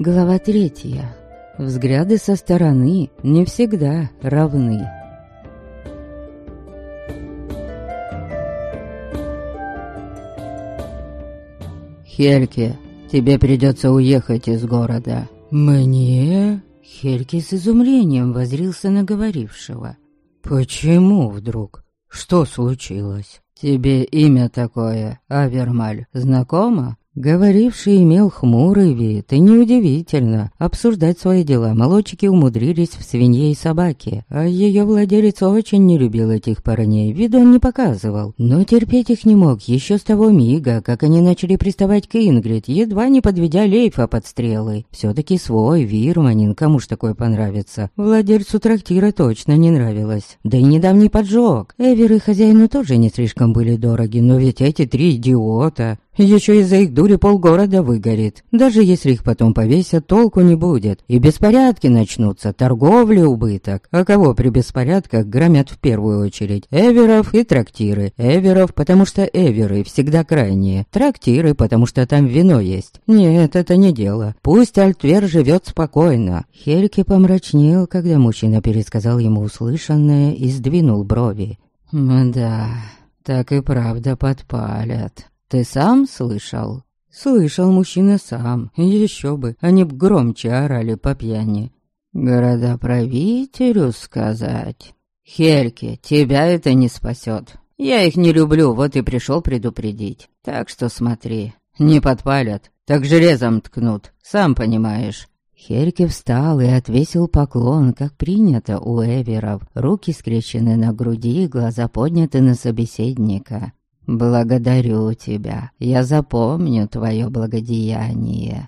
Глава 3. Взгляды со стороны не всегда равны. «Хельке, тебе придется уехать из города». «Мне?» Хельке с изумлением воззрился на говорившего. «Почему вдруг? Что случилось?» «Тебе имя такое, Авермаль, знакомо?» Говоривший имел хмурый вид, и неудивительно. Обсуждать свои дела молодчики умудрились в свинье и собаке, а ее владелец очень не любил этих парней, виду он не показывал. Но терпеть их не мог еще с того мига, как они начали приставать к Ингрид, едва не подведя Лейфа под стрелы. Все-таки свой вирманин, кому ж такое понравится. Владельцу трактира точно не нравилось. Да и недавний поджог. Эвер и хозяину тоже не слишком были дороги, но ведь эти три идиота... Еще из-за их дури полгорода выгорит. Даже если их потом повесят, толку не будет. И беспорядки начнутся, торговля убыток. А кого при беспорядках громят в первую очередь? Эверов и трактиры. Эверов, потому что эверы всегда крайние. Трактиры, потому что там вино есть. Нет, это не дело. Пусть Альтвер живет спокойно. Хельке помрачнел, когда мужчина пересказал ему услышанное и сдвинул брови. «Да, так и правда подпалят. Ты сам слышал?» Слышал мужчина сам, еще бы, они б громче орали по пьяни. «Городоправителю сказать? Хельке, тебя это не спасет. Я их не люблю, вот и пришел предупредить. Так что смотри, не подпалят, так железом ткнут, сам понимаешь». Хельке встал и отвесил поклон, как принято у эверов. Руки скрещены на груди, глаза подняты на собеседника. «Благодарю тебя, я запомню твое благодеяние.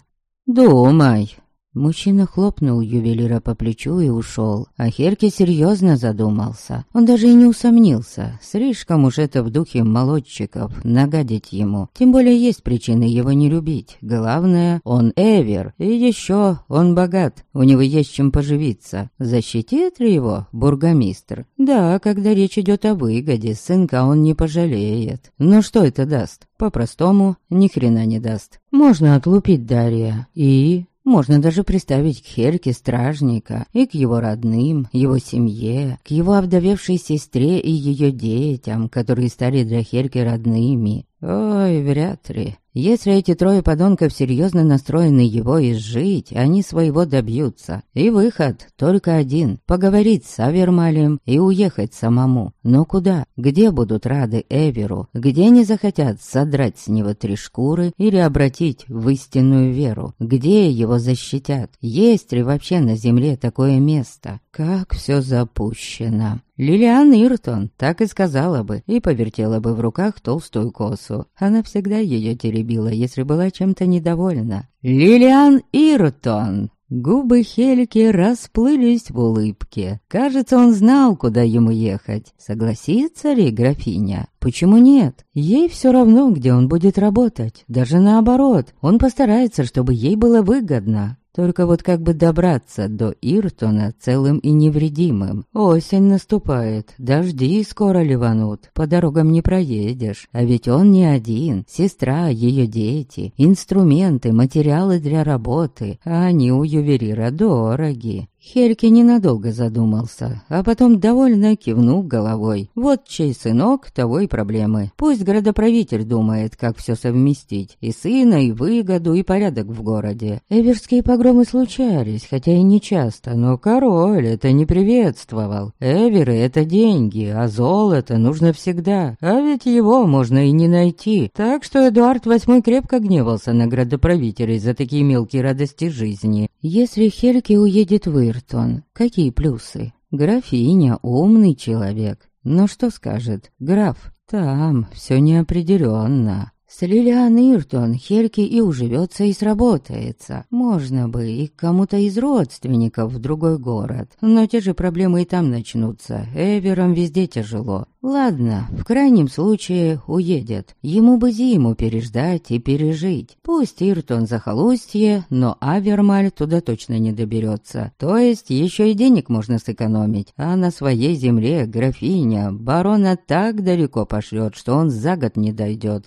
Думай». Мужчина хлопнул ювелира по плечу и ушел, а Хельке серьезно задумался. Он даже и не усомнился, слишком уж это в духе молодчиков, нагадить ему. Тем более есть причины его не любить. Главное, он эвер, и еще он богат, у него есть чем поживиться. Защитит ли его бургомистр? Да, когда речь идет о выгоде, сынка он не пожалеет. Но что это даст? По-простому, ни хрена не даст. Можно отлупить Дарья и... Можно даже приставить к Хельке стражника и к его родным, его семье, к его овдовевшей сестре и ее детям, которые стали для Хельки родными. Ой, вряд ли. Если эти трое подонков серьезно настроены его изжить, они своего добьются. И выход только один — поговорить с Авермалем и уехать самому. Но куда? Где будут рады Эверу? Где не захотят содрать с него 3 шкуры или обратить в истинную веру? Где его защитят? Есть ли вообще на земле такое место? Как все запущено. Лилиан Иртон так и сказала бы, и повертела бы в руках толстую косу. Она всегда ее теребила, если была чем-то недовольна. Лилиан Иртон! Губы Хельки расплылись в улыбке. Кажется, он знал, куда ему ехать. Согласится ли графиня? Почему нет? Ей все равно, где он будет работать. Даже наоборот, он постарается, чтобы ей было выгодно. Только вот как бы добраться до Иртона целым и невредимым. Осень наступает, дожди скоро ливанут, по дорогам не проедешь. А ведь он не один, сестра, ее дети, инструменты, материалы для работы, а они у ювелира дороги. Хельке ненадолго задумался, а потом довольно кивнул головой. Вот чей сынок, того и проблемы. Пусть градоправитель думает, как все совместить. И сына, и выгоду, и порядок в городе. Эверские погромы случались, хотя и не часто, но король это не приветствовал. Эверы — это деньги, а золото нужно всегда. А ведь его можно и не найти. Так что Эдуард VIII крепко гневался на градоправителей за такие мелкие радости жизни. Если Хельке уедет в Иртон, какие плюсы? Графиня — умный человек. Но что скажет граф? Там все неопределенно. С Лилиан Иртон Хельке и уживется, и сработается. Можно бы и к кому-то из родственников в другой город. Но те же проблемы и там начнутся. Эверам везде тяжело. Ладно, в крайнем случае уедет. Ему бы зиму переждать и пережить. Пусть Иртон захолустье, но Авермаль туда точно не доберется. То есть еще и денег можно сэкономить. А на своей земле графиня барона так далеко пошлет, что он за год не дойдет. Зато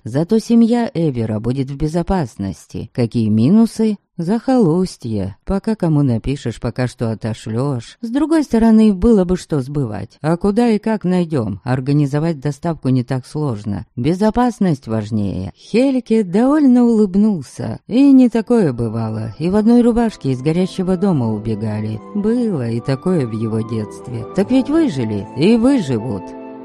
семья Эвера будет в безопасности. Какие минусы? Захолустье. Пока кому напишешь, пока что отошлёшь. С другой стороны, было бы что сбывать. А куда и как найдем? Организовать доставку не так сложно. Безопасность важнее. Хельке довольно улыбнулся. И не такое бывало. И в одной рубашке из горящего дома убегали. Было и такое в его детстве. Так ведь выжили и выживут.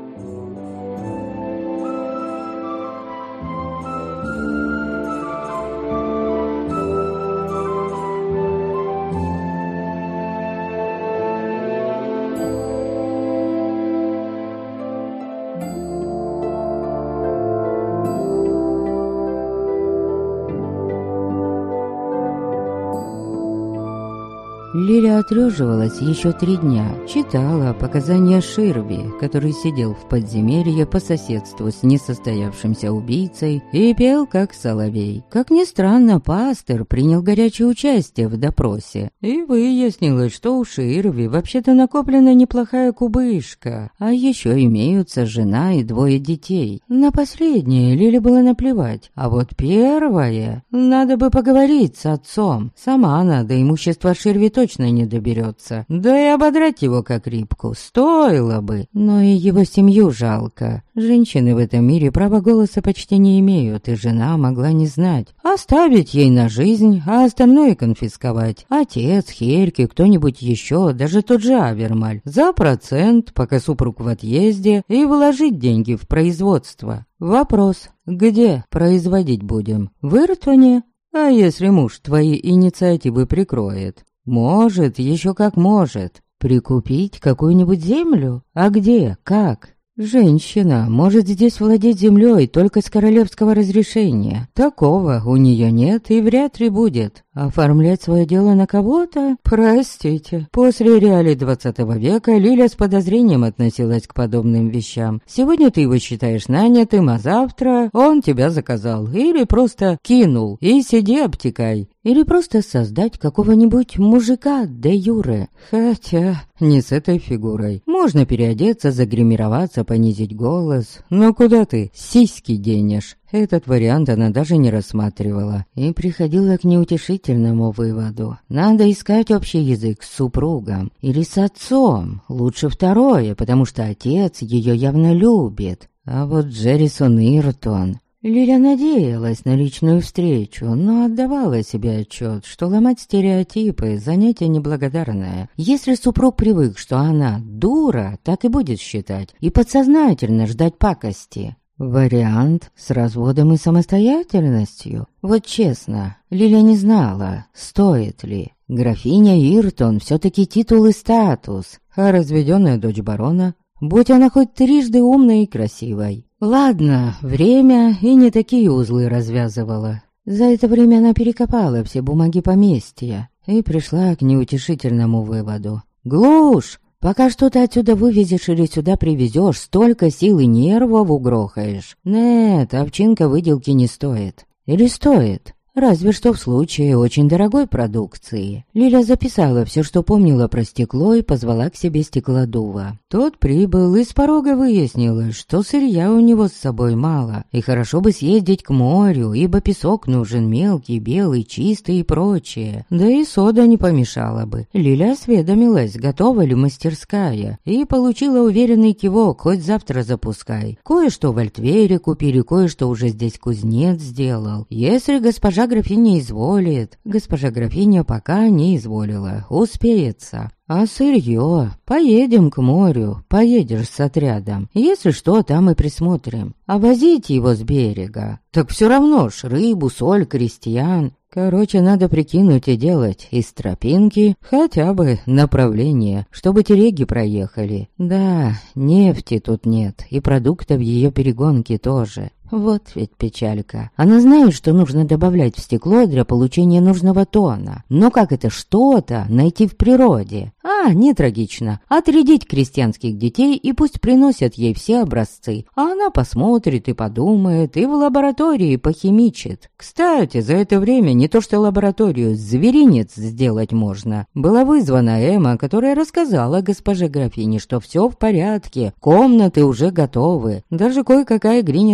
Лиля отреживалась еще 3 дня, читала показания Ширби, который сидел в подземелье по соседству с несостоявшимся убийцей и пел как соловей. Как ни странно, пастор принял горячее участие в допросе, и выяснилось, что у Ширби вообще-то накоплена неплохая кубышка, а еще имеются жена и 2 детей. На последнее Лиле было наплевать, а вот первое... Надо бы поговорить с отцом. Сама она до имущества Ширби точно не доберется. Да и ободрать его как рыбку стоило бы. Но и его семью жалко. Женщины в этом мире права голоса почти не имеют, и жена могла не знать. Оставить ей на жизнь, а остальное конфисковать. Отец, Хельке, кто-нибудь еще, даже тот же Авермаль. За процент, пока супруг в отъезде, и вложить деньги в производство. Вопрос, где производить будем? В Иртоне? А если муж твои инициативы прикроет? Может, еще как может. Прикупить какую-нибудь землю? А где? Как? Женщина может здесь владеть землей только с королевского разрешения. Такого у нее нет и вряд ли будет. Оформлять свое дело на кого-то? Простите. После реалий 20 века Лиля с подозрением относилась к подобным вещам. Сегодня ты его считаешь нанятым, а завтра он тебя заказал. Или просто кинул. И сиди обтекай. Или просто создать какого-нибудь мужика де юре. Хотя не с этой фигурой. Можно переодеться, загримироваться, понизить голос. Но куда ты сиськи денешь? Этот вариант она даже не рассматривала и приходила к неутешительному выводу. Надо искать общий язык с супругом или с отцом. Лучше второе, потому что отец ее явно любит. А вот Джеррисон Иртон... Лиля надеялась на личную встречу, но отдавала себе отчет, что ломать стереотипы – занятие неблагодарное. Если супруг привык, что она дура, так и будет считать, и подсознательно ждать пакости. Вариант с разводом и самостоятельностью. Вот честно, Лиля не знала, стоит ли. Графиня Иртон все-таки титул и статус, а разведенная дочь барона, будь она хоть трижды умной и красивой. Ладно, время и не такие узлы развязывала. За это время она перекопала все бумаги поместья и пришла к неутешительному выводу. Глушь! Пока что-то отсюда вывезешь или сюда привезешь, столько сил и нервов угрохаешь. Нет, овчинка выделки не стоит. Или стоит? Разве что в случае очень дорогой продукции. Лиля записала все, что помнила про стекло, и позвала к себе стеклодува. Тот прибыл, и с порога выяснилось, что сырья у него с собой мало, и хорошо бы съездить к морю, ибо песок нужен мелкий, белый, чистый и прочее. Да и сода не помешала бы. Лиля осведомилась, готова ли мастерская, и получила уверенный кивок, хоть завтра запускай. Кое-что в Альтвере купили, кое-что уже здесь кузнец сделал. Если госпожа графиня изволит. Госпожа графиня пока не изволила, успеется. А сырье? Поедем к морю, поедешь с отрядом. Если что, там и присмотрим. А возить его с берега? Так все равно ж рыбу, соль, крестьян. Короче, надо прикинуть и делать из тропинки хотя бы направление, чтобы телеги проехали. Да, нефти тут нет, и продуктов ее перегонки тоже. Вот ведь печалька. Она знает, что нужно добавлять в стекло для получения нужного тона. Но как это что-то найти в природе? Не трагично. Отрядить крестьянских детей и пусть приносят ей все образцы. А она посмотрит и подумает, и в лаборатории похимичит. Кстати, за это время не то что лабораторию, зверинец сделать можно. Была вызвана Эмма, которая рассказала госпоже графине, что все в порядке, комнаты уже готовы. Даже кое-какая глиняная посуда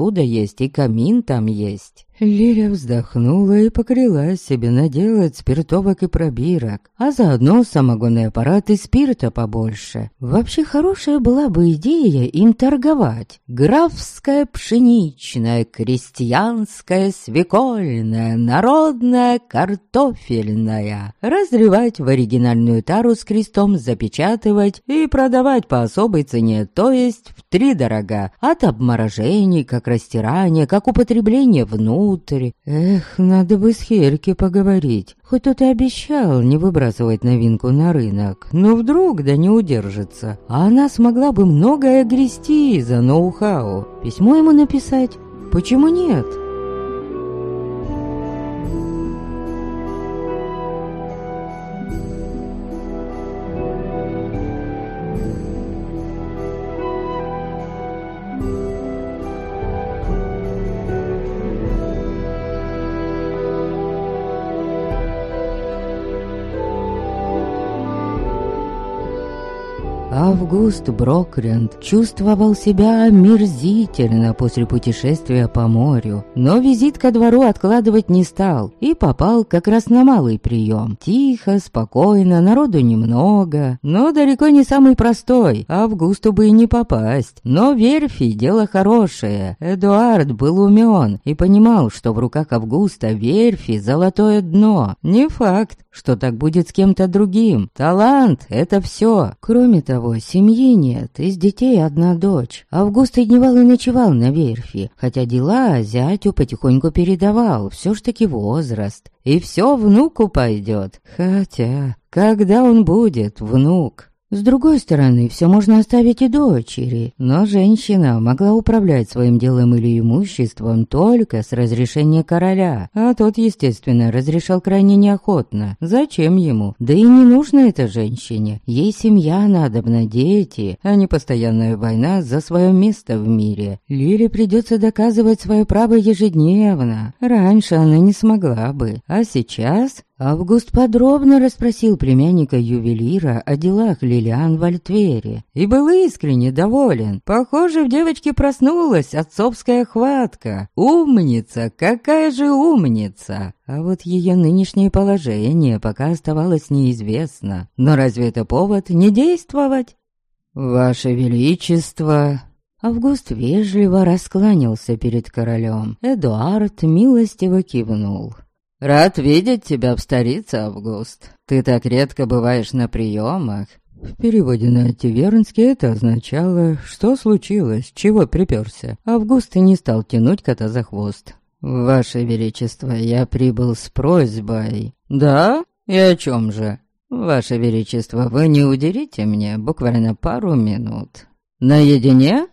посуда есть, и камин там есть. Лиля вздохнула и покорила себе наделать спиртовок и пробирок, а заодно самогонный аппарат и спирта побольше. Вообще хорошая была бы идея им торговать. Графская пшеничная, крестьянская свекольная, народная картофельная. Разливать в оригинальную тару с крестом, запечатывать и продавать по особой цене, то есть втридорога. От обморожений, как растирания, как употребления внутрь. Эх, надо бы с Хельке поговорить. Хоть тот и обещал не выбрасывать новинку на рынок, но вдруг да не удержится. А она смогла бы многое грести за ноу-хау. Письмо ему написать? Почему нет? Август Брокрент чувствовал себя омерзительно после путешествия по морю, но визит ко двору откладывать не стал и попал как раз на малый прием. Тихо, спокойно, народу немного, но далеко не самый простой, Августу бы и не попасть. Но верфи — дело хорошее. Эдуард был умен и понимал, что в руках Августа верфи — золотое дно. Не факт, что так будет с кем-то другим. Талант — это все. Кроме того, семьи нет, из детей одна дочь. Август и дневал и ночевал на верфи, хотя дела зятю потихоньку передавал, все ж таки возраст. И все внуку пойдет. Хотя, когда он будет внук? С другой стороны, все можно оставить и дочери, но женщина могла управлять своим делом или имуществом только с разрешения короля, а тот, естественно, разрешал крайне неохотно. Зачем ему? Да и не нужно это женщине. Ей семья надобна, дети, а не постоянная война за свое место в мире. Лиле придется доказывать свое право ежедневно. Раньше она не смогла бы, а сейчас... Август подробно расспросил племянника-ювелира о делах Лилиан в Альтвере и был искренне доволен. Похоже, в девочке проснулась отцовская хватка. Умница, какая же умница! А вот ее нынешнее положение пока оставалось неизвестно. Но разве это повод не действовать? «Ваше Величество...» Август вежливо раскланялся перед королем. Эдуард милостиво кивнул. «Рад видеть тебя в столице, Август. Ты так редко бываешь на приемах». В переводе на Тивернский это означало, что случилось, чего приперся. Август не стал тянуть кота за хвост. «Ваше Величество, я прибыл с просьбой». «Да? И о чем же?» «Ваше Величество, вы не уделите мне буквально пару минут?» «Наедине?»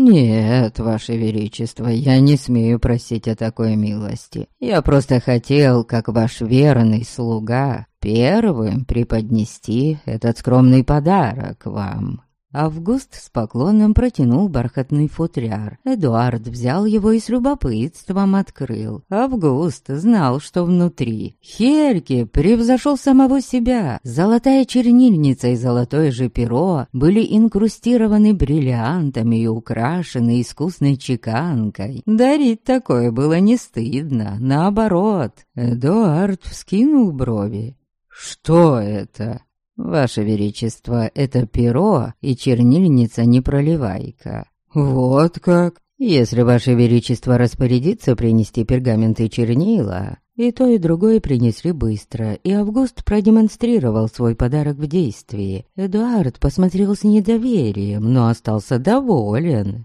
«Нет, Ваше Величество, я не смею просить о такой милости. Я просто хотел, как ваш верный слуга, первым преподнести этот скромный подарок вам». Август с поклоном протянул бархатный футляр. Эдуард взял его и с любопытством открыл. Август знал, что внутри. Хельке превзошел самого себя. Золотая чернильница и золотое же перо были инкрустированы бриллиантами и украшены искусной чеканкой. Дарить такое было не стыдно, наоборот. Эдуард вскинул брови. «Что это?» «Ваше Величество, это перо и чернильница непроливайка». «Вот как?» «Если Ваше Величество распорядится принести пергамент и чернила...» И то, и другое принесли быстро, и Август продемонстрировал свой подарок в действии. Эдуард посмотрел с недоверием, но остался доволен.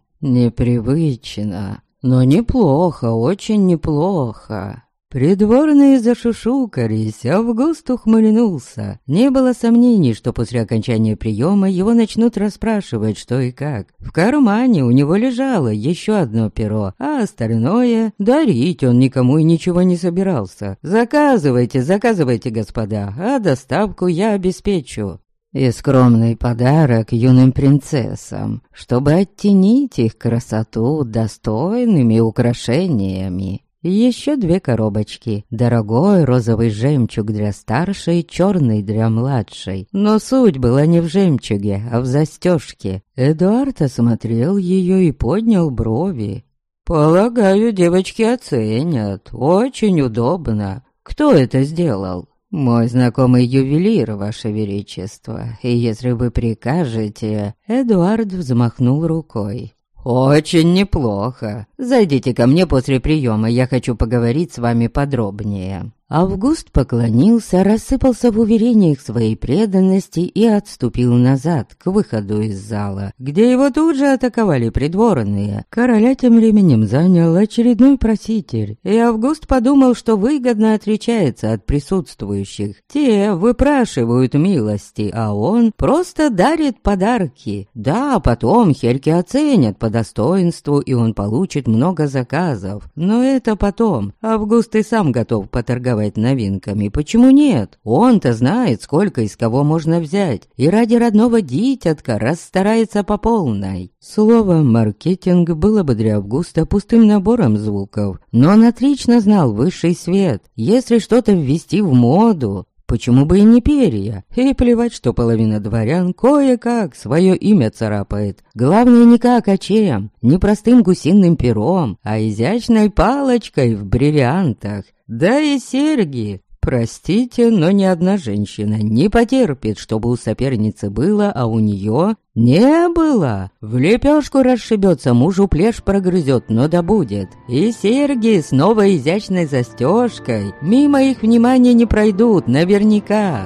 «Непривычно, но неплохо, очень неплохо». Придворные зашушукались, Август ухмыльнулся. Не было сомнений, что после окончания приема его начнут расспрашивать, что и как. В кармане у него лежало еще одно перо, а остальное дарить он никому и ничего не собирался. «Заказывайте, заказывайте, господа, а доставку я обеспечу». И скромный подарок юным принцессам, чтобы оттенить их красоту достойными украшениями. Еще 2 коробочки. Дорогой розовый жемчуг для старшей, черный для младшей. Но суть была не в жемчуге, а в застежке. Эдуард осмотрел ее и поднял брови. «Полагаю, девочки оценят. Очень удобно. Кто это сделал?» «Мой знакомый ювелир, Ваше Величество. И если вы прикажете...» Эдуард взмахнул рукой. «Очень неплохо. Зайдите ко мне после приема, я хочу поговорить с вами подробнее». Август поклонился, рассыпался в уверениях своей преданности и отступил назад, к выходу из зала, где его тут же атаковали придворные. Короля тем временем занял очередной проситель, и Август подумал, что выгодно отличается от присутствующих. Те выпрашивают милости, а он просто дарит подарки. Да, потом Хельки оценят по достоинству, и он получит много заказов. Но это потом. Август и сам готов поторговать новинками. Почему нет? Он-то знает, сколько из кого можно взять, и ради родного дитятка расстарается по полной. Слово «маркетинг» было бы для Августа пустым набором звуков, но он отлично знал высший свет. Если что-то ввести в моду, почему бы и не перья? И плевать, что половина дворян кое-как свое имя царапает. Главное не как, а чем? Не простым гусиным пером, а изящной палочкой в бриллиантах. Да и серьги. Простите, но ни одна женщина не потерпит, чтобы у соперницы было, а у нее не было. В лепешку расшибется, мужу плешь прогрызет, но да будет. И серьги с новой изящной застежкой мимо их внимания не пройдут, наверняка.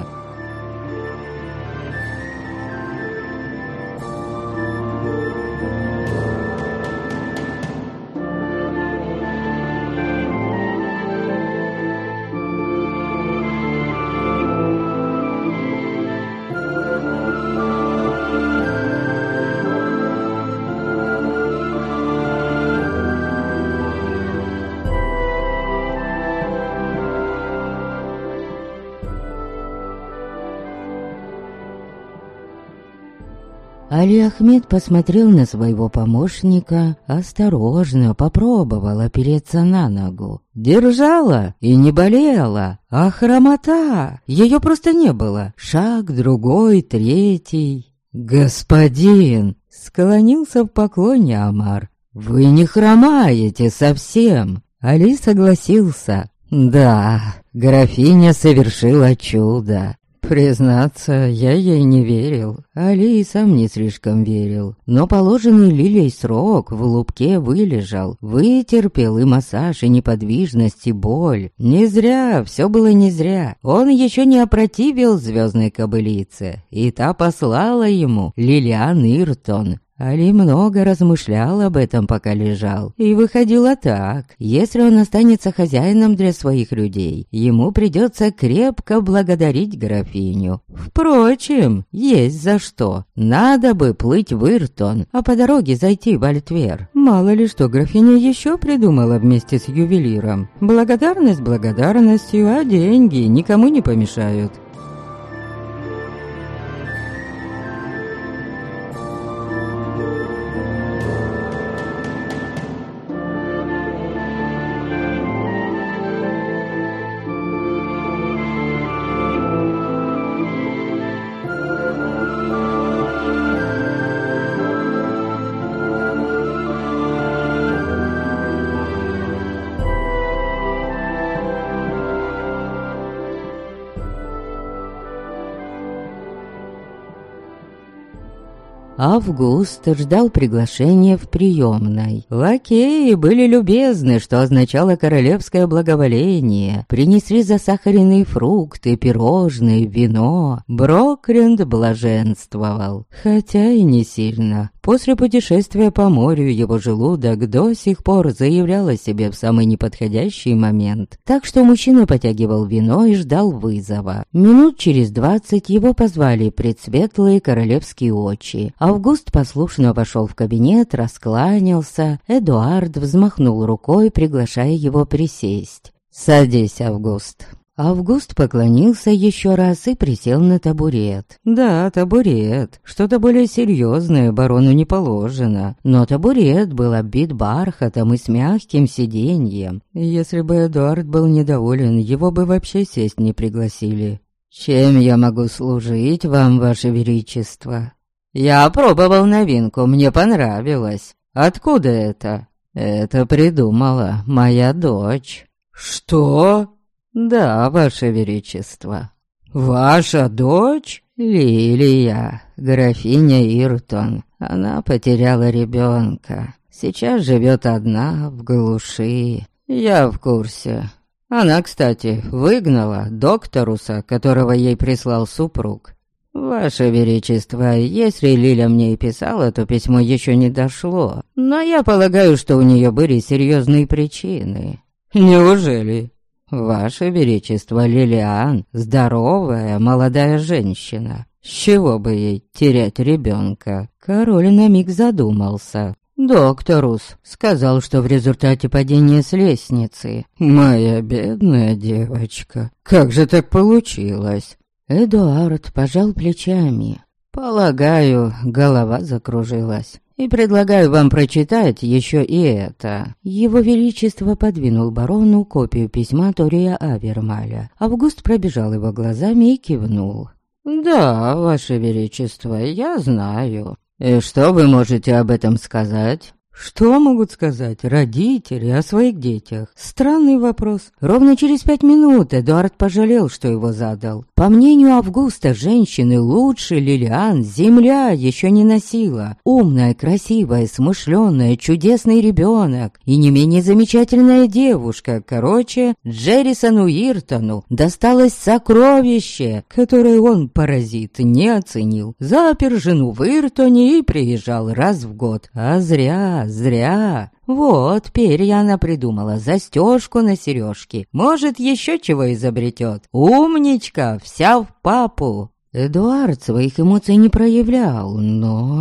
Али Ахмед посмотрел на своего помощника, осторожно попробовал опереться на ногу. Держала и не болела, а хромота, ее просто не было. Шаг, другой, третий. «Господин!» — склонился в поклоне Амар. «Вы не хромаете совсем!» Али согласился. «Да, графиня совершила чудо». Признаться, я ей не верил. Али и сам не слишком верил. Но положенный Лилей срок в лупке вылежал. Вытерпел и массаж, и неподвижность, и боль. Не зря, все было не зря. Он еще не опротивил звездной кобылице. И та послала ему Лилиан Иртон. Али много размышлял об этом, пока лежал. И выходило так. Если он останется хозяином для своих людей, ему придется крепко благодарить графиню. Впрочем, есть за что. Надо бы плыть в Иртон, а по дороге зайти в Альтвер. Мало ли что графиня еще придумала вместе с ювелиром. Благодарность благодарностью, а деньги никому не помешают. Август ждал приглашения в приемной. Лакеи были любезны, что означало королевское благоволение. Принесли засахаренные фрукты, пирожные, вино. Брокринд блаженствовал, хотя и не сильно. После путешествия по морю его желудок до сих пор заявлял о себе в самый неподходящий момент. Так что мужчина потягивал вино и ждал вызова. Минут через 20 его позвали предсветлые королевские очи. Август послушно вошел в кабинет, раскланялся. Эдуард взмахнул рукой, приглашая его присесть. «Садись, Август». Август поклонился еще раз и присел на табурет. Да, табурет. Что-то более серьезное барону не положено. Но табурет был оббит бархатом и с мягким сиденьем. Если бы Эдуард был недоволен, его бы вообще сесть не пригласили. «Чем я могу служить вам, ваше величество?» «Я пробовал новинку, мне понравилось. Откуда это?» Это придумала моя дочь». «Что?» «Да, ваше величество». «Ваша дочь?» «Лилия, графиня Иртон. Она потеряла ребенка. Сейчас живет одна в глуши. Я в курсе. Она, кстати, выгнала докторуса, которого ей прислал супруг. Ваше величество, если Лиля мне и писала, то письмо еще не дошло. Но я полагаю, что у нее были серьезные причины». «Неужели?» «Ваше величество, Лилиан — здоровая молодая женщина. С чего бы ей терять ребенка?» Король на миг задумался. «Докторус сказал, что в результате падения с лестницы». «Моя бедная девочка, как же так получилось?» Эдуард пожал плечами. «Полагаю, голова закружилась. И предлагаю вам прочитать еще и это». Его Величество подвинул барону копию письма Тория Авермаля. Август пробежал его глазами и кивнул. «Да, Ваше Величество, я знаю. И что вы можете об этом сказать?» Что могут сказать родители о своих детях? Странный вопрос. Ровно через 5 минут Эдуард пожалел, что его задал. По мнению Августа, женщины лучше Лилиан земля еще не носила. Умная, красивая, смышленая, чудесный ребенок и не менее замечательная девушка. Короче, Джеррисону Иртону досталось сокровище, которое он, паразит, не оценил. Запер жену в Иртоне и приезжал раз в год. А зря. Вот, перья она придумала, застежку на сережке. Может, еще чего изобретет. Умничка, вся в папу. Эдуард своих эмоций не проявлял, но...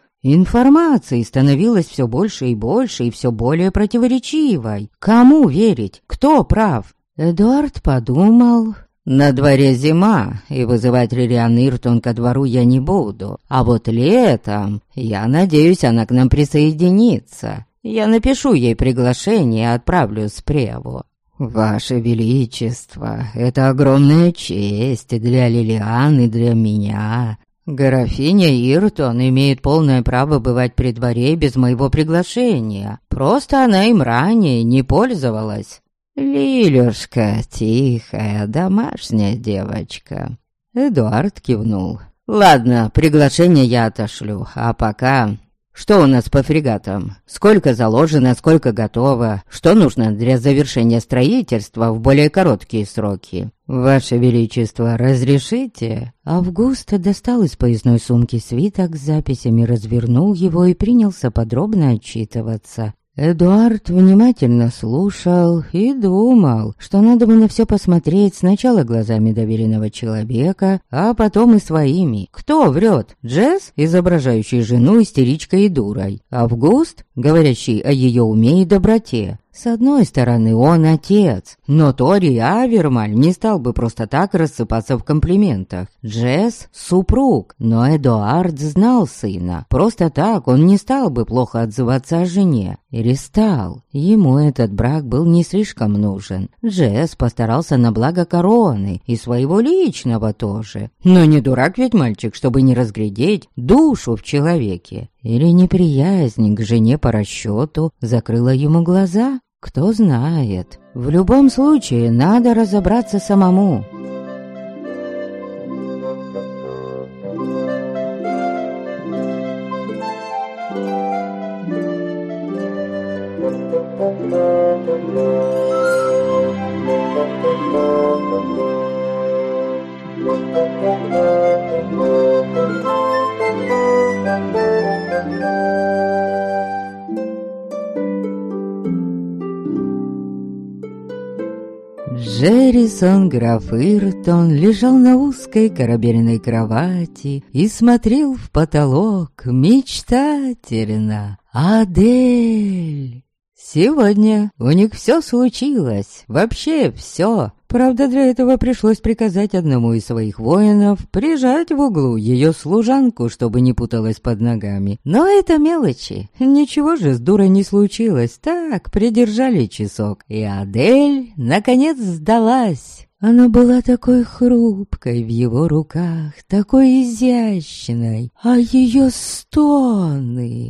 информации становилось все больше и больше, и все более противоречивой. Кому верить? Кто прав? Эдуард подумал... На дворе зима, и вызывать Лилиан Иртон ко двору я не буду. А вот летом, я надеюсь, она к нам присоединится. Я напишу ей приглашение и отправлю спреву. Ваше Величество, это огромная честь для Лилиан и для меня. Графиня Иртон имеет полное право бывать при дворе без моего приглашения. Просто она им ранее не пользовалась. «Лилюшка, тихая, домашняя девочка». Эдуард кивнул. «Ладно, приглашение я отошлю, а пока... Что у нас по фрегатам? Сколько заложено, сколько готово? Что нужно для завершения строительства в более короткие сроки? Ваше Величество, разрешите?» Август достал из поясной сумки свиток с записями, развернул его и принялся подробно отчитываться. Эдуард внимательно слушал и думал, что надо бы на все посмотреть сначала глазами доверенного человека, а потом и своими. Кто врет? Джесс, изображающий жену истеричкой и дурой? Август, говорящий о ее уме и доброте? С одной стороны, он отец, но Тори Авермаль не стал бы просто так рассыпаться в комплиментах. Джесс — супруг, но Эдуард знал сына. Просто так он не стал бы плохо отзываться о жене. Или стал. Ему этот брак был не слишком нужен. Джесс постарался на благо короны и своего личного тоже. Но не дурак ведь мальчик, чтобы не разглядеть душу в человеке. Или неприязнь к жене по расчету закрыла ему глаза? Кто знает. В любом случае, надо разобраться самому. Джеррисон граф Иртон лежал на узкой корабельной кровати и смотрел в потолок мечтательно. Адель! Сегодня у них все случилось, вообще все. Правда, для этого пришлось приказать одному из своих воинов прижать в углу ее служанку, чтобы не путалась под ногами. Но это мелочи. Ничего же с дурой не случилось. Так, придержали часок. И Адель, наконец, сдалась. Она была такой хрупкой в его руках, такой изящной. А ее стоны...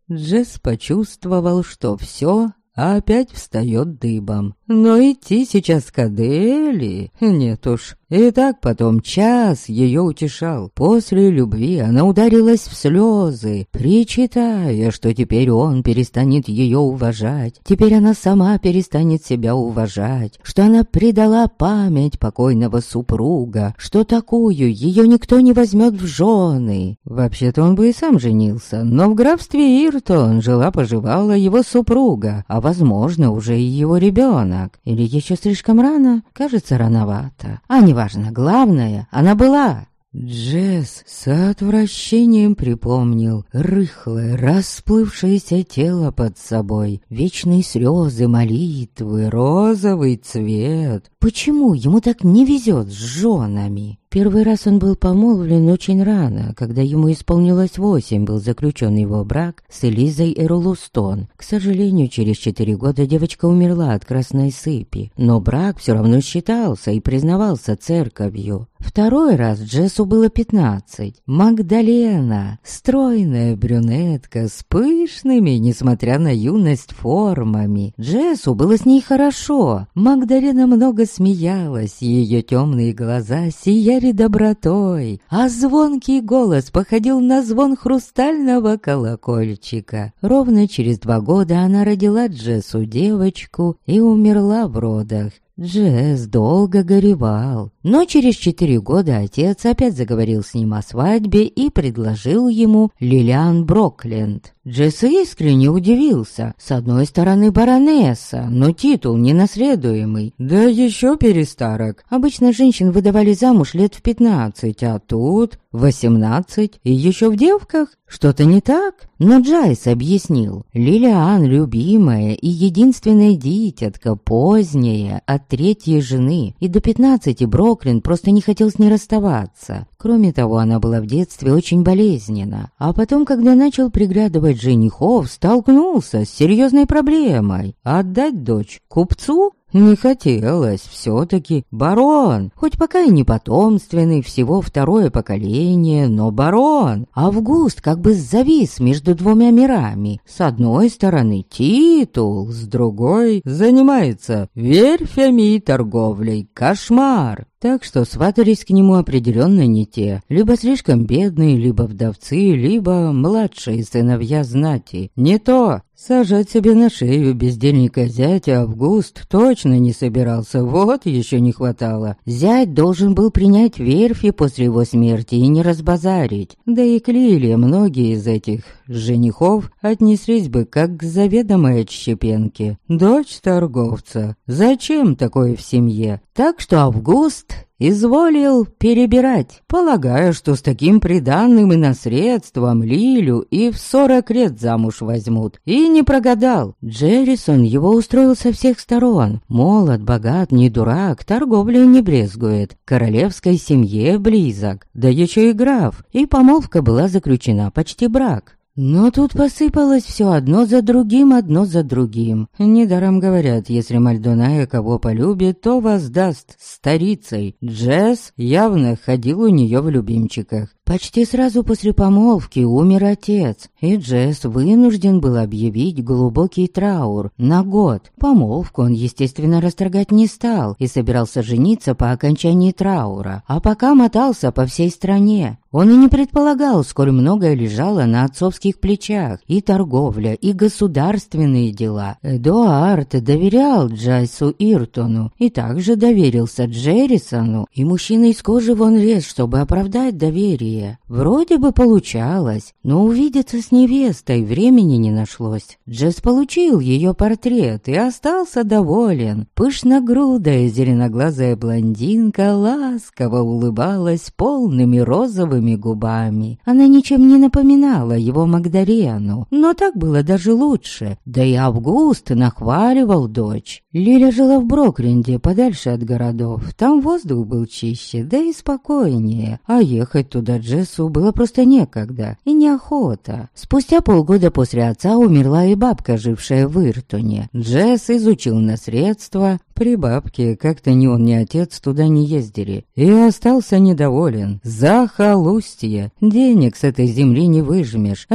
Джесс почувствовал, что все опять встает дыбом. Но идти сейчас к Адели? Нет уж. И так потом час ее утешал. После любви она ударилась в слезы, причитая, что теперь он перестанет ее уважать. Теперь она сама перестанет себя уважать, что она предала память покойного супруга, что такую ее никто не возьмет в жены. Вообще-то он бы и сам женился, но в графстве Иртон жила-поживала его супруга, а возможно уже и его ребенок. Или еще слишком рано? Кажется, рановато. А неважно, главное, она была. Джесс с отвращением припомнил рыхлое, расплывшееся тело под собой, вечные слезы, молитвы, розовый цвет. Почему ему так не везет с женами? Первый раз он был помолвлен очень рано, когда ему исполнилось 8, был заключен его брак с Элизой Эрлустон. К сожалению, через 4 года девочка умерла от красной сыпи, но брак все равно считался и признавался церковью. Второй раз Джессу было 15. Магдалена, стройная брюнетка с пышными, несмотря на юность, формами. Джессу было с ней хорошо. Магдалена много смеялась, ее темные глаза сияли добротой, а звонкий голос походил на звон хрустального колокольчика. Ровно через 2 года она родила Джессу девочку и умерла в родах. Джесс долго горевал, но через 4 года отец опять заговорил с ним о свадьбе и предложил ему Лилиан Брокленд. Джесс искренне удивился. С одной стороны баронесса, но титул ненаследуемый, да еще перестарок. Обычно женщин выдавали замуж лет в 15, а тут 18 и еще в девках. Что-то не так? Но Джайс объяснил. Лилиан любимая и единственная дитятка, поздняя, от 3-й жены, и до 15 Брокленд просто не хотел с ней расставаться. Кроме того, она была в детстве очень болезненна, а потом, когда начал приглядывать женихов, столкнулся с серьезной проблемой. Отдать дочь купцу? Не хотелось, все-таки барон, хоть пока и не потомственный, всего 2-е поколение, но барон. Август как бы завис между 2 мирами. С одной стороны титул, с другой занимается верфями и торговлей. Кошмар. Так что сватались к нему определенно не те. Либо слишком бедные, либо вдовцы, либо младшие сыновья знати. Не то. Сажать себе на шею бездельника зятя Август точно не собирался, вот еще не хватало. Зять должен был принять верфи после его смерти и не разбазарить. Да и к Лиле многие из этих женихов отнеслись бы как к заведомой отщепенке. Дочь торговца. Зачем такое в семье? Так что Август изволил перебирать, полагая, что с таким приданным и наследством Лилю и в 40 лет замуж возьмут. И не прогадал. Джеррисон его устроил со всех сторон. Молод, богат, не дурак, торговлей не брезгует. Королевской семье близок. Да еще и граф. И помолвка была заключена, почти брак. Но тут посыпалось все одно за другим. Недаром говорят, если Мальдоная кого полюбит, то воздаст старицей. Джесс явно ходил у нее в любимчиках. Почти сразу после помолвки умер отец, и Джесс вынужден был объявить глубокий траур на год. Помолвку он, естественно, расторгать не стал и собирался жениться по окончании траура, а пока мотался по всей стране. Он и не предполагал, сколь многое лежало на отцовских плечах, и торговля, и государственные дела. Эдуард доверял Джайсу Иртону и также доверился Джеррисону, и мужчина из кожи вон лез, чтобы оправдать доверие. Вроде бы получалось, но увидеться с невестой времени не нашлось. Джесс получил ее портрет и остался доволен. Пышногрудая зеленоглазая блондинка ласково улыбалась полными розовыми губами. Она ничем не напоминала его Магдалену, но так было даже лучше. Да и Август нахваливал дочь. Лиля жила в Брокленде, подальше от городов. Там воздух был чище, да и спокойнее. А ехать туда Джессу было просто некогда и неохота. Спустя полгода после отца умерла и бабка, жившая в Иртоне. Джесс изучил наследство. При бабке как-то ни он, ни отец туда не ездили. И остался недоволен. Захолустье. Денег с этой земли не выжмешь.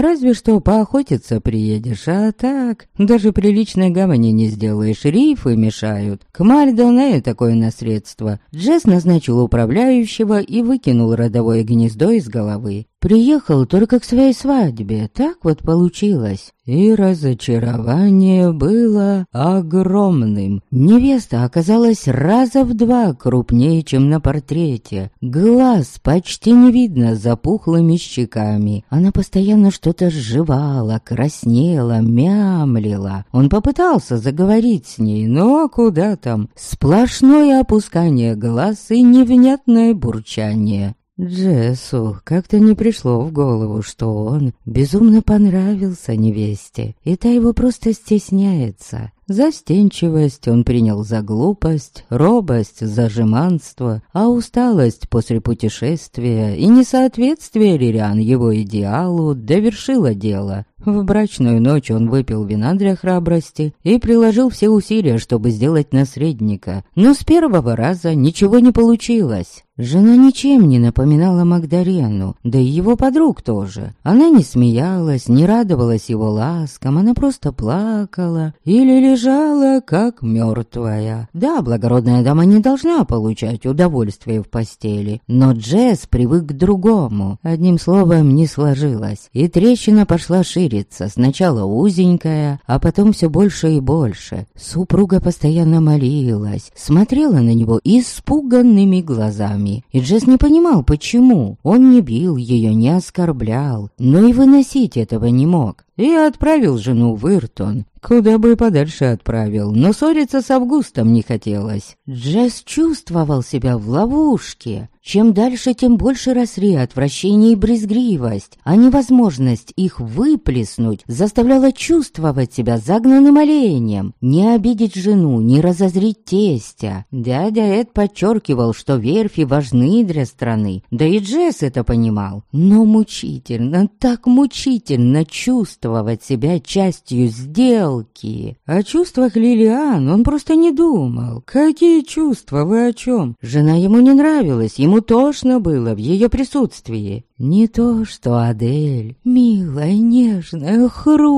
разве что поохотиться приедешь, а так даже приличной гавани не сделаешь, рифы мешают. К Мальдонею такое наследство Джесс назначил управляющего и выкинул родовое гнездо из головы. Приехал только к своей свадьбе, так вот получилось. И разочарование было огромным. Невеста оказалась раза в 2 крупнее, чем на портрете. Глаз почти не видно за пухлыми щеками. Она постоянно что-то жевала, краснела, мямлила. Он попытался заговорить с ней, но куда там? Сплошное опускание глаз и невнятное бурчание. Джессу как-то не пришло в голову, что он безумно понравился невесте, и та его просто стесняется. Застенчивость он принял за глупость, робость за жеманство, а усталость после путешествия и несоответствие Лириан его идеалу довершила дело. В брачную ночь он выпил вина для храбрости и приложил все усилия, чтобы сделать наследника, но с первого раза ничего не получилось. Жена ничем не напоминала Магдарену, да и его подруг тоже. Она не смеялась, не радовалась его ласкам, она просто плакала или лежала, как мертвая. Да, благородная дама не должна получать удовольствие в постели, но Джесс привык к другому. Одним словом, не сложилось, и трещина пошла шириться, сначала узенькая, а потом все больше и больше. Супруга постоянно молилась, смотрела на него испуганными глазами. И Джесс не понимал, почему. Он не бил ее, не оскорблял, но и выносить этого не мог. И отправил жену в Иртон. Куда бы подальше отправил, но ссориться с Августом не хотелось. Джесс чувствовал себя в ловушке. Чем дальше, тем больше росли отвращение и брезгливость, а невозможность их выплеснуть заставляла чувствовать себя загнанным оленем. Не обидеть жену, не разозлить тестя. Дядя Эд подчеркивал, что верфи важны для страны, да и Джесс это понимал. Но мучительно, так мучительно чувствовать себя частью сделки. О чувствах Лилиан он просто не думал. Какие чувства, вы о чем? Жена ему не нравилась, ему тошно было в ее присутствии. Не то что Адель, милая, нежная,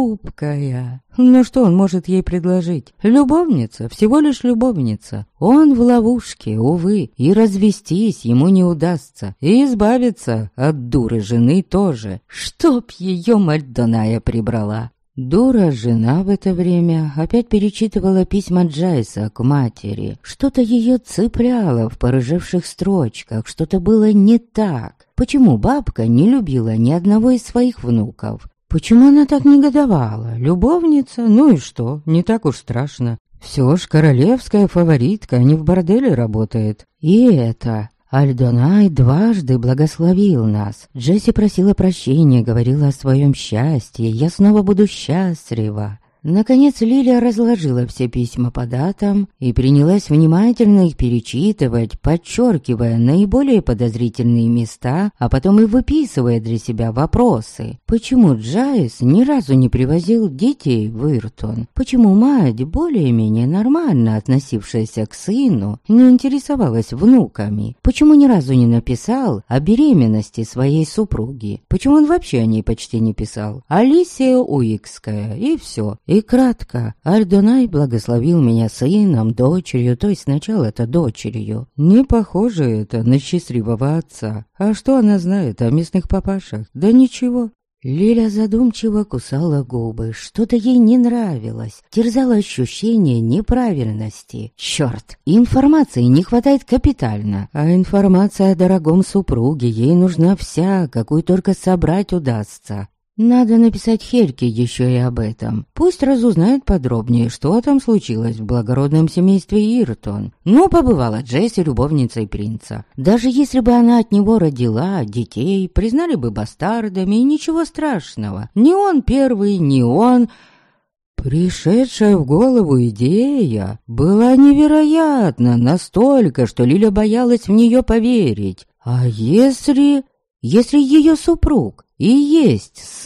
хрупкая. Но что он может ей предложить? Любовница, всего лишь любовница. Он в ловушке, увы, и развестись ему не удастся, и избавиться от дуры жены тоже. Чтоб ее Мальдоная прибрала. Дура жена в это время опять перечитывала письма Джайса к матери. Что-то ее цепляло в порыжевших строчках, что-то было не так. Почему бабка не любила ни одного из своих внуков? Почему она так негодовала? Любовница? Ну и что? Не так уж страшно. Все ж королевская фаворитка, а не в борделе работает. И это... Альдонай дважды благословил нас. Джесси просила прощения, говорила о своем счастье. Я снова буду счастлива. Наконец Лилия разложила все письма по датам и принялась внимательно их перечитывать, подчеркивая наиболее подозрительные места, а потом и выписывая для себя вопросы. Почему Джайс ни разу не привозил детей в Иртон? Почему мать, более-менее нормально относившаяся к сыну, не интересовалась внуками? Почему ни разу не написал о беременности своей супруги? Почему он вообще о ней почти не писал? Алисия Уикская, и все. И кратко, Альдонай благословил меня сыном, дочерью, то есть сначала-то дочерью. Не похоже это на счастливого отца. А что она знает о местных папашах? Да ничего. Лиля задумчиво кусала губы, что-то ей не нравилось, терзало ощущение неправильности. Черт, информации не хватает капитально, а информация о дорогом супруге ей нужна вся, какую только собрать удастся. Надо написать Хельке еще и об этом. Пусть разузнает подробнее, что там случилось в благородном семействе Иртон. Ну, побывала Джесси любовницей принца. Даже если бы она от него родила детей, признали бы бастардами, и ничего страшного. Ни он первый, ни он... Пришедшая в голову идея была невероятна настолько, что Лиля боялась в нее поверить. А если ее супруг и есть сын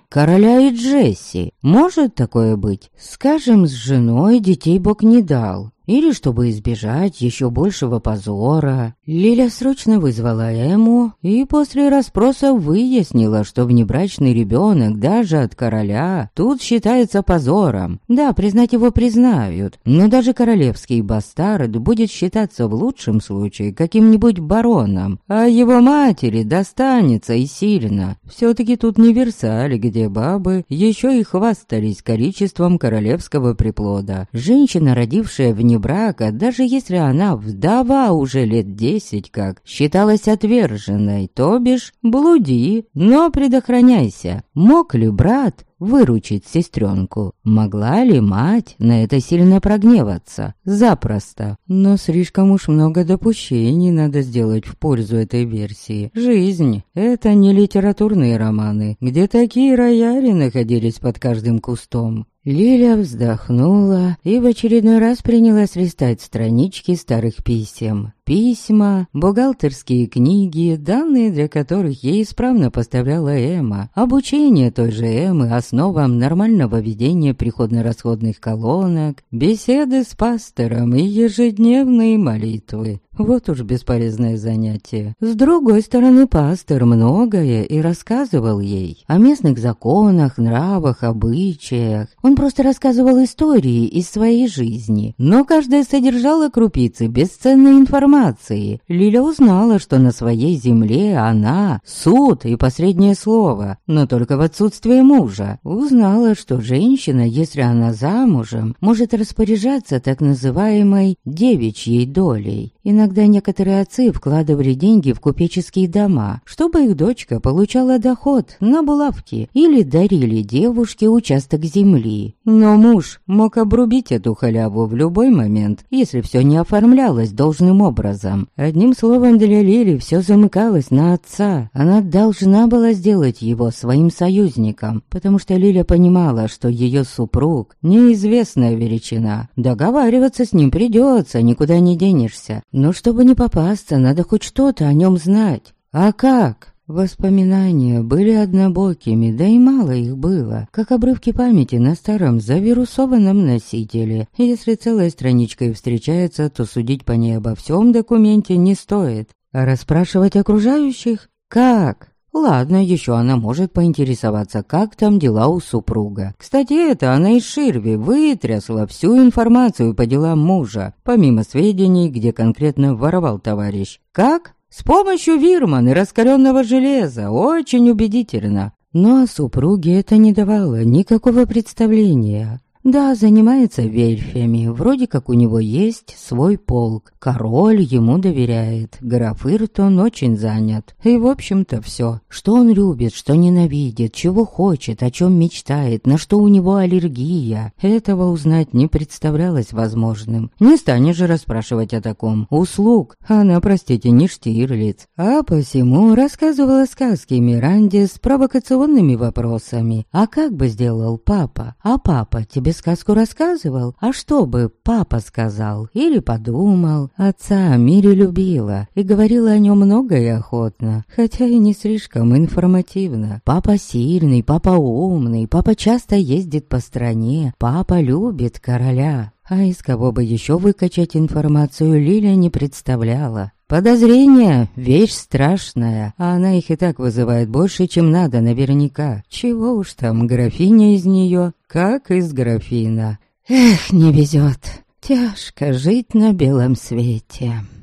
короля и Джесси. Может такое быть? Скажем, с женой детей Бог не дал. Или чтобы избежать еще большего позора. Лиля срочно вызвала Эму и после расспросов выяснила, что внебрачный ребенок даже от короля тут считается позором. Да, признать его признают, но даже королевский бастард будет считаться в лучшем случае каким-нибудь бароном, а его матери достанется и сильно. Все-таки тут не Версаль, где бабы еще и хвастались количеством королевского приплода. Женщина, родившая вне брака, даже если она вдова уже лет 10 как, считалась отверженной, то бишь блуди, но предохраняйся. Мог ли брат выручить сестренку? Могла ли мать на это сильно прогневаться? Запросто. Но слишком уж много допущений надо сделать в пользу этой версии. Жизнь — это не литературные романы, где такие рояли находились под каждым кустом. Лиля вздохнула и в очередной раз принялась листать странички старых писем. Письма, бухгалтерские книги, данные для которых ей исправно поставляла Эмма, обучение той же Эммы основам нормального ведения приходно-расходных колонок, беседы с пастором и ежедневные молитвы. Вот уж бесполезное занятие. С другой стороны, пастор многое и рассказывал ей о местных законах, нравах, обычаях. Он просто рассказывал истории из своей жизни, но каждая содержала крупицы бесценной информации. Лиля узнала, что на своей земле она — суд и последнее слово, но только в отсутствие мужа. Узнала, что женщина, если она замужем, может распоряжаться так называемой девичьей долей. Иногда некоторые отцы вкладывали деньги в купеческие дома, чтобы их дочка получала доход на булавки или дарили девушке участок земли. Но муж мог обрубить эту халяву в любой момент, если все не оформлялось должным образом. Одним словом, для Лили все замыкалось на отца. Она должна была сделать его своим союзником, потому что Лиля понимала, что ее супруг — неизвестная величина. Договариваться с ним придется, никуда не денешься. Но чтобы не попасться, надо хоть что-то о нем знать. А как? Воспоминания были однобокими, да и мало их было, как обрывки памяти на старом завирусованном носителе. Если целая страничка и встречается, то судить по ней обо всем документе не стоит. А расспрашивать окружающих? Как? Ладно, еще она может поинтересоваться, как там дела у супруга. Кстати, это она из Ширви вытрясла всю информацию по делам мужа, помимо сведений, где конкретно воровал товарищ. Как? С помощью вирман и раскаленного железа. Очень убедительно. Но о супруге это не давало никакого представления. Да, занимается верфями, вроде как у него есть свой полк. Король ему доверяет, граф Иртон очень занят. И в общем-то все. Что он любит, что ненавидит, чего хочет, о чем мечтает, на что у него аллергия. Этого узнать не представлялось возможным. Не станешь же расспрашивать о таком. Услуг. Она, простите, не Штирлиц. А посему рассказывала сказки Миранде с провокационными вопросами. А как бы сделал папа? А папа тебе сказку рассказывал? А что бы папа сказал? Или подумал? Отца Мири любила и говорила о нем много и охотно, хотя и не слишком информативно. Папа сильный, папа умный, папа часто ездит по стране, папа любит короля. А из кого бы еще выкачать информацию, Лиля не представляла. Подозрения — вещь страшная, а она их и так вызывает больше, чем надо наверняка. Чего уж там, графиня из нее, как из графина. Эх, не везет. Тяжко жить на белом свете.